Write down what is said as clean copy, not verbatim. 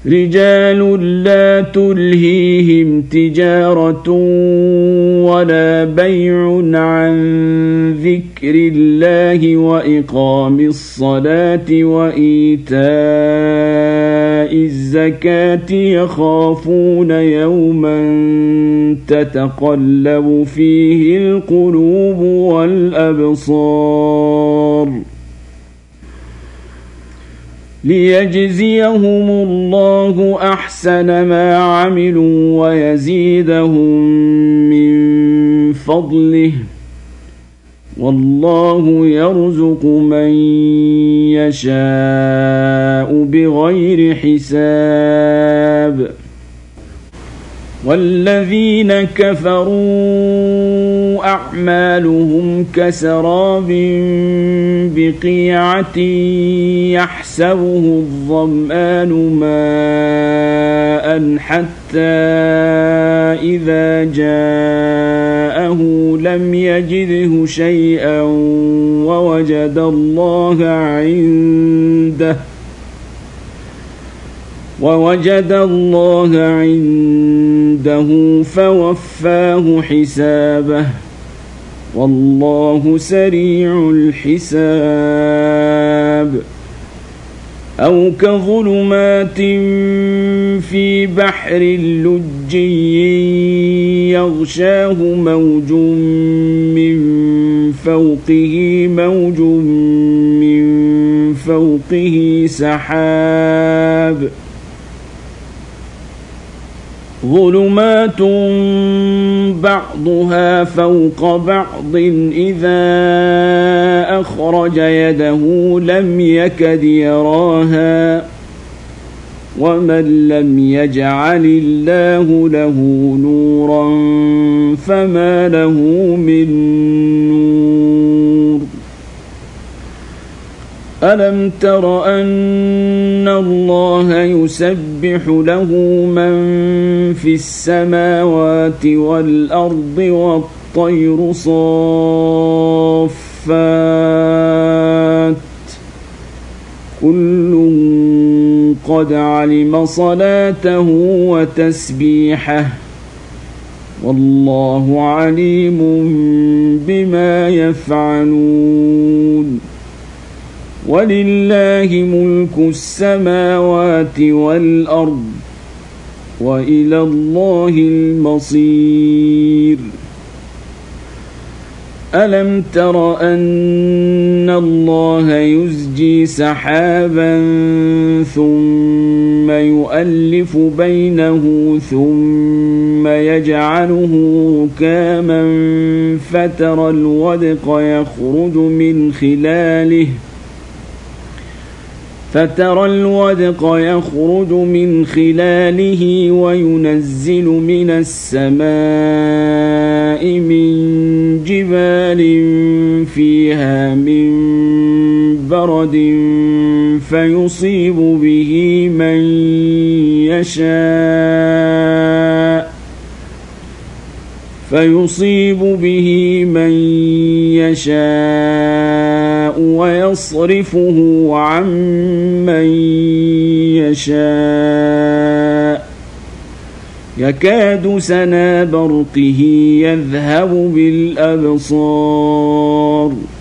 رجال لا تلهيهم تجارة ولا بيع عن ذكر الله وإقام الصلاة وإيتاء الزكاة يخافون يوما تتقلب فيه القلوب والأبصار ليجزيهم الله أحسن ما عملوا ويزيدهم من فضله والله يرزق من يشاء بغير حساب والذين كفروا أعمالهم كسراب بقيعة يحسبه الظمآن ماء حتى إذا جاءه لم يجده شيئا ووجد الله عنده فوفاه حسابه والله سريع الحساب أو كظلمات في بحر لجي يغشاه موج من فوقه سحاب ظلمات بعضها فوق بعض إذا أخرج يده لم يكد يراها ومن لم يجعل الله له نورا فما له من نور ألم تر أن الله يسبح له من في السماوات والأرض والطير صافات كل قد علم صلاته وتسبيحه والله عليم بما يفعلون ولله ملك السماوات والأرض وإلى الله المصير ألم تر أن الله يزجي سحابا ثم يؤلف بينه ثم يجعله ركاما فترى الودق يخرج من خلاله وينزل من السماء من جبال فيها من برد فيصيب به من يشاء ويصرفه عن من يشاء يكاد سنا برقه يذهب بالأبصار